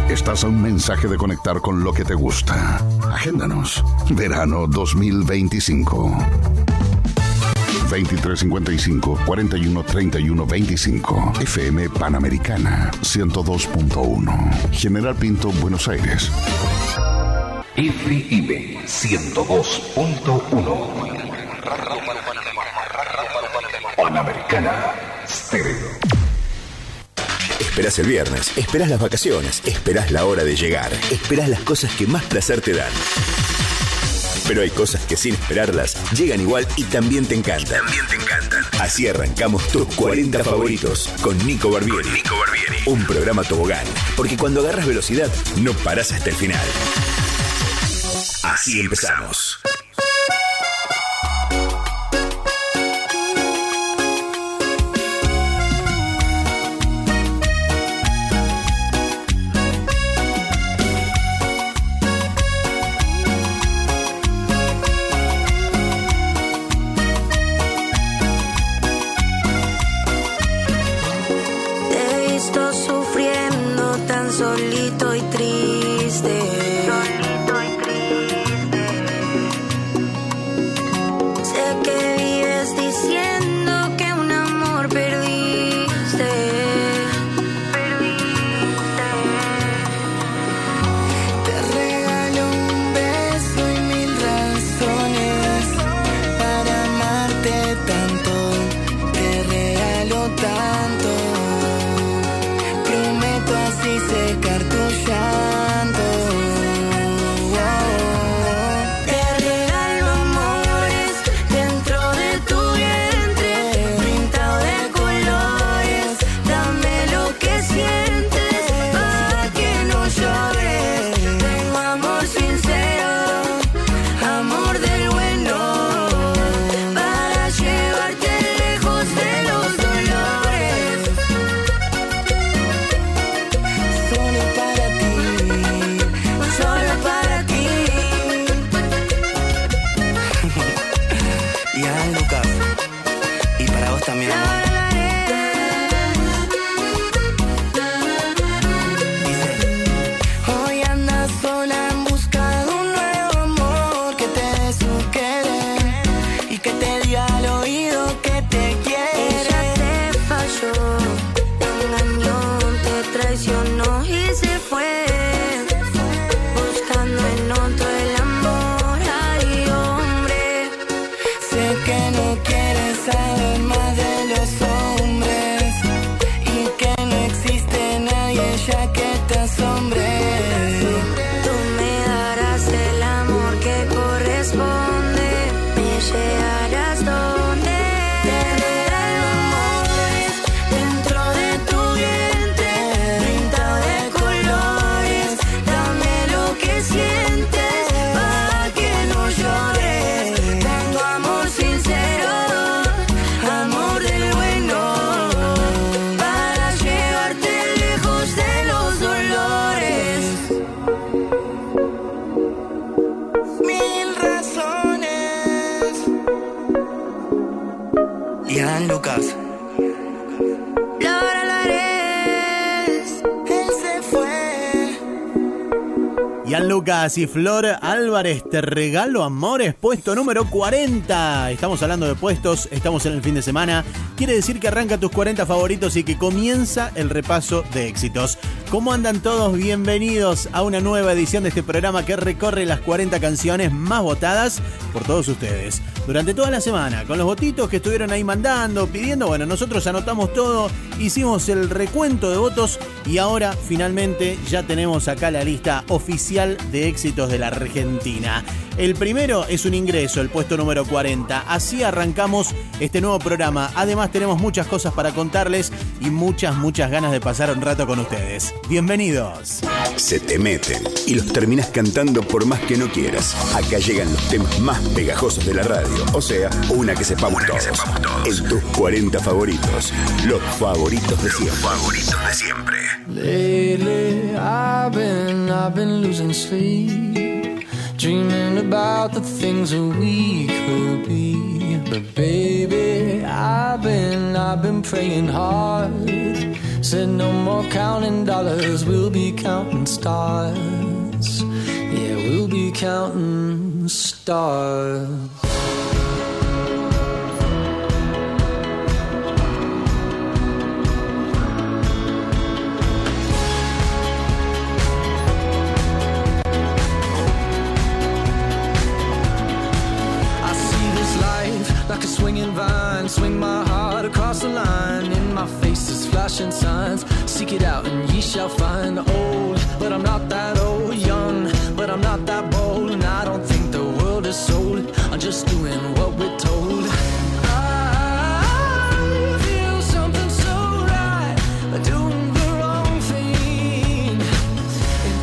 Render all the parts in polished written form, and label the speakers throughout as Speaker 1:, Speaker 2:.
Speaker 1: Estás a un mensaje de conectar con lo que te gusta. Agéndanos. Verano 2025. 2355 41 31 25. FM Panamericana 102.1. General Pinto, Buenos Aires.
Speaker 2: FM 102.1. Panamericana Stereo.
Speaker 3: Esperás el viernes, esperás las vacaciones, esperás la hora de llegar, esperás las cosas que más placer te dan. Pero hay cosas que sin esperarlas llegan igual y también te encantan. Así arrancamos tus 40 favoritos con Nico Barbieri. Un programa tobogán, porque cuando agarras velocidad no parás hasta el final. Así empezamos.
Speaker 4: Solito y triste. Sé que vives diciendo que un amor perdiste. Te regalo un beso y 1000 razones para amarte tanto. Te regalo tanto. Prometo así secar tu llanto. Te regalo amores dentro de tu vientre, pintado de colores. Dame lo que sientes para que no llores. Tengo amor sincero, amor del bueno, para llevarte lejos de los dolores. Solo para ti, solo para ti.
Speaker 5: Y a Lucas, y para vos también, amor.
Speaker 4: Hoy andas sola en busca de un nuevo amor que te dé su querer y que te diga al oído que te quiere. Ella te falló, te engañó, te traicionó y se fue, buscando en otro el amor. Ay, hombre, sé que no quieres saber más de los hombres y que no existe nadie ya que te asombre. Tú me darás el amor que corresponde, me llegarás donde te regalo amores dentro de tu vientre, pintado de colores. Dame lo que sientes para que no llores. Tengo amor sincero, amor del bueno, para llevarte lejos de los dolores. 1000 razones.
Speaker 5: Y a Lucas,
Speaker 4: Laura Lares, él se fue.
Speaker 6: Ian Lucas y Flor Álvarez, te regalo amores, puesto número 40. Estamos hablando de puestos, estamos en el fin de semana. Quiere decir que arranca tus 40 favoritos y que comienza el repaso de éxitos. ¿Cómo andan todos? Bienvenidos a una nueva edición de este programa que recorre las 40 canciones más votadas por todos ustedes. Durante toda la semana, con los votitos que estuvieron ahí mandando, pidiendo, bueno, nosotros anotamos todo, hicimos el recuento de votos y ahora finalmente ya tenemos acá la lista oficial de éxitos de la Argentina. El primero es un ingreso, el puesto número 40. Así arrancamos este nuevo programa. Además tenemos muchas cosas para contarles y muchas ganas de pasar un rato con ustedes. Bienvenidos.
Speaker 3: Se te meten y los terminás cantando por más que no quieras. Acá llegan los temas más pegajosos de la radio. O sea, una que sepamos todos. En tus 40 favoritos. Los favoritos de siempre.
Speaker 7: Lately, I've been losing sleep, dreaming about the things that we could be. But baby, I've been praying hard Said no more counting dollars, we'll be counting stars. Yeah, we'll be counting stars. Like a swinging vine, swing my heart across the line. In my face is flashing signs. Seek it out and ye shall find. Old, but I'm not that old. Young, but I'm not that bold. And I don't think the world is sold. I'm just doing what we're told. I feel something so right, doing the wrong thing. And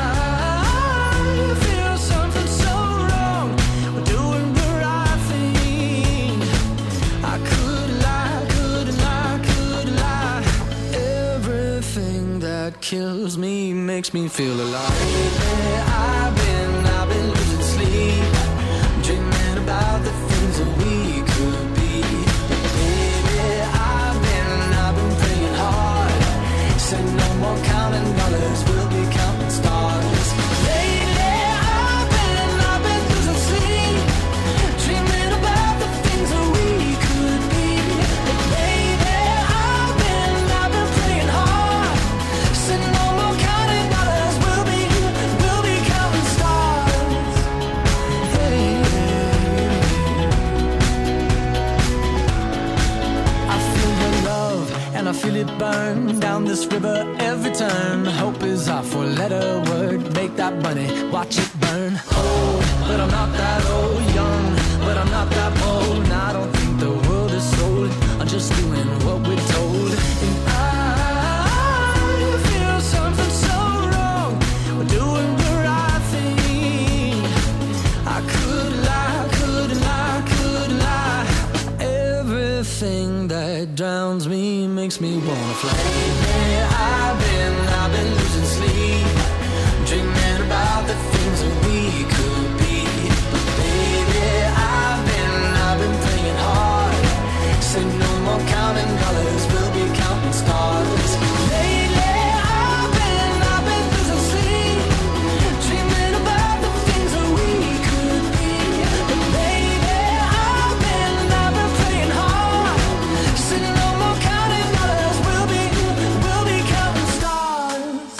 Speaker 7: I feel something so wrong, doing the right thing. I could lie, could lie, could lie. Everything that kills me makes me feel alive. I've been losing sleep, dreaming about the things that we could be. Baby, I've been praying hard. Said no more counting dollars, we'll be counting stars. Lately, I've been losing sleep, dreaming about the things that we could be. Baby, I've been praying hard. Said no more counting dollars, we'll be counting stars. Hey. I feel your love and I feel it burn down this river every turn. Hope is our four-letter word. Make that money, watch it burn. Old, but I'm not that old. Young, but I'm not that bold. And I don't think the world is sold. I'm just doing what we're told. And I feel something so wrong. We're doing the right thing. I could lie, could lie, could lie. Everything that drowns me makes me wanna fly. I've been losing sleep, dreaming about the things that we could be. But baby, I've been praying hard. Say no more counting dollars, we'll be counting stars. Lately, I've been losing sleep, dreaming about the things that we could be. But baby, I've been praying hard. Say no more counting dollars, we'll be counting stars.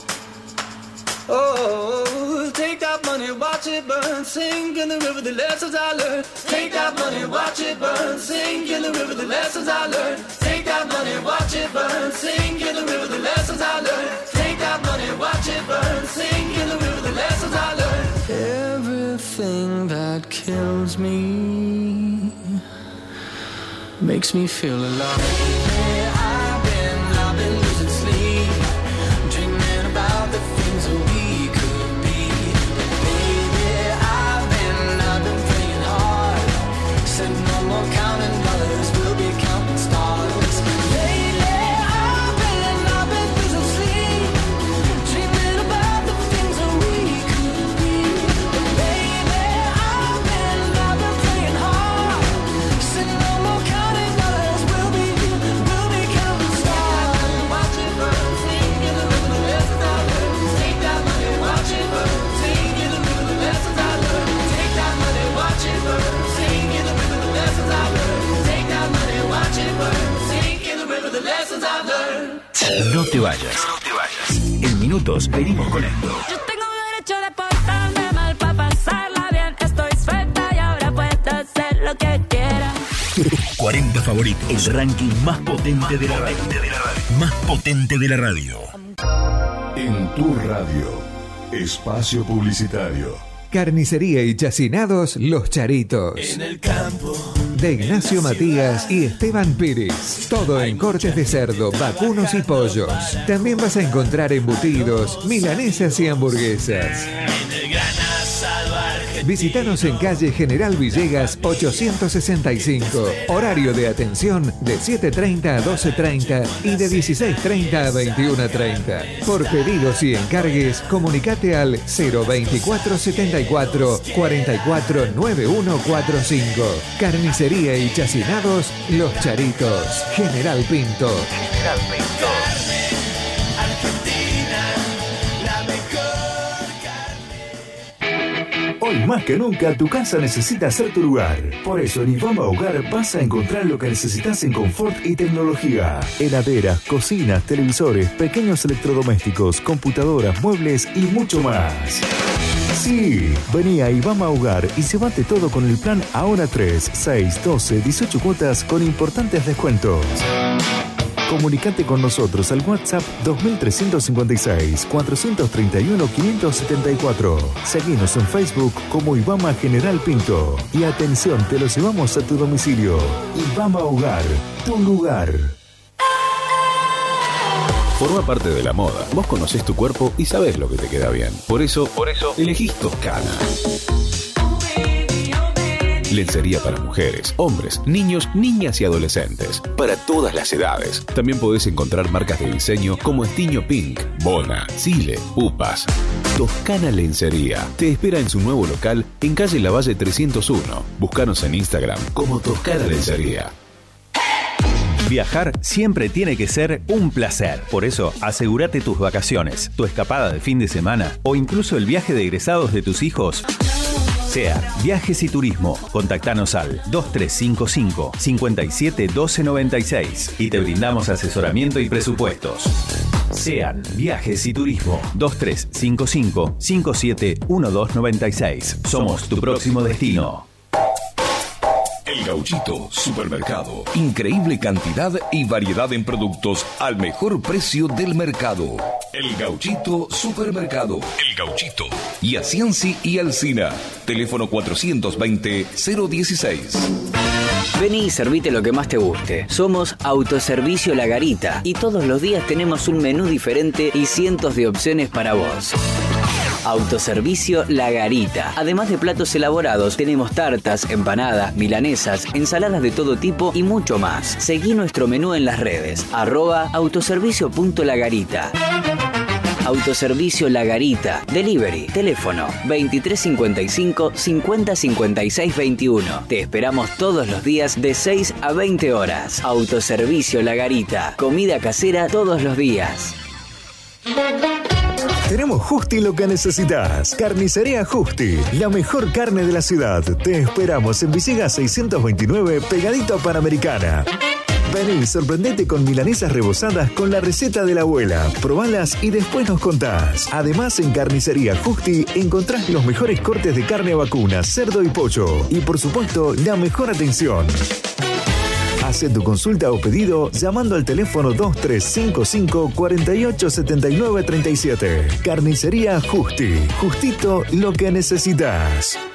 Speaker 7: Oh, take that money, watch it burn, sink in the river the lessons I learned. Take that money, watch it burn, sink in the river the lessons I learned. Take that money, watch it burn, sink in the river the lessons I learned. Take that money, watch it burn, sink in the river the lessons I learned. Everything that kills me makes me feel alive. I've been losing sleep, dreaming about the things that we could be. Baby, I've been praying hard. Said no more counting dollars, we'll be counting stars. Lately, I've been losing sleep, dreaming about the things that we could be. But baby, I've been praying hard. Said no more counting dollars, we'll be counting stars. Watch it burn, sing in the river the lessons I learned. Take that money, watch it burn, sing in the river the lessons I learned. Take that money, watch it burn, sing in the river the lessons I learned. Take that money, watch it burn, sing in the river the lessons I learned.
Speaker 3: No te vayas. En minutos venimos con esto.
Speaker 4: Yo tengo derecho de portarme mal para pasarla bien. Estoy suelta y ahora puedo hacer lo que quiera.
Speaker 3: 40 favoritos. El ranking más potente de la radio. Más potente de la radio.
Speaker 2: En tu radio, espacio publicitario.
Speaker 8: Carnicería y chacinados Los Charitos.
Speaker 7: En el campo.
Speaker 8: De Ignacio Matías y Esteban Pérez. Todo en cortes de cerdo, vacunos y pollos. También vas a encontrar embutidos, milanesas y hamburguesas. Visítanos en calle General Villegas 865. Horario de atención de 7:30 a 12:30 y de 16:30 a 21:30. Por pedidos y encargues, comunicate al 024 74 44 9145. Carnicería y chacinados Los Charitos. General Pinto. General Pinto.
Speaker 9: Hoy más que nunca tu casa necesita ser tu lugar. Por eso en Ibama Hogar vas a encontrar lo que necesitas en confort y tecnología. Heladeras, cocinas, televisores, pequeños electrodomésticos, computadoras, muebles y mucho más. Sí, vení a Ibama Hogar y llévate todo con el plan Ahora 3, 6, 12, 18 cuotas con importantes descuentos. Comunicate con nosotros al WhatsApp 2356-431-574. Seguinos en Facebook como Ibama General Pinto. Y atención, te los llevamos a tu domicilio. Ibama Hogar, tu lugar.
Speaker 10: Forma parte de la moda. Vos conocés tu cuerpo y sabés lo que te queda bien. Por eso elegís Toscana. Lencería para mujeres, hombres, niños, niñas y adolescentes. Para todas las edades. También podés encontrar marcas de diseño como Estiño Pink, Bona, Chile, Pupas. Toscana Lencería te espera en su nuevo local en calle Lavalle 301. Búscanos en Instagram como Toscana Lencería.
Speaker 11: Viajar siempre tiene que ser un placer. Por eso, asegúrate tus vacaciones, tu escapada de fin de semana o incluso el viaje de egresados de tus hijos. SEAT Viajes y Turismo. Contactanos al 2355 57 12 96 y te brindamos asesoramiento y presupuestos. SEAT Viajes y Turismo. 2355 57 12 96. Somos tu próximo destino.
Speaker 2: El Gauchito Supermercado. Increíble cantidad y variedad en productos al mejor precio del mercado. El Gauchito Supermercado. El Gauchito. Y a Cianci y Alcina. Teléfono 420-016.
Speaker 12: Vení y servite lo que más te guste. Somos Autoservicio La Garita y todos los días tenemos un menú diferente y cientos de opciones para vos. Autoservicio La Garita. Además de platos elaborados, tenemos tartas, empanadas, milanesas, ensaladas de todo tipo y mucho más. Seguí nuestro menú en las redes, @autoservicio.lagarita. Autoservicio La Garita. Delivery. Teléfono 2355 50 56 21. Te esperamos todos los días de 6 a 20 horas. Autoservicio La Garita. Comida casera todos los días.
Speaker 9: Tenemos justi lo que necesitas. Carnicería Justi, la mejor carne de la ciudad. Te esperamos en Villegas 629, pegadito a Panamericana. Vení, sorprendete con milanesas rebozadas con la receta de la abuela. Probalas y después nos contás. Además, en Carnicería Justi encontrás los mejores cortes de carne vacuna, cerdo y pollo. Y por supuesto, la mejor atención. Hace tu consulta o pedido llamando al teléfono 2355 48 79 37. Carnicería Justi. Justito lo que necesitas.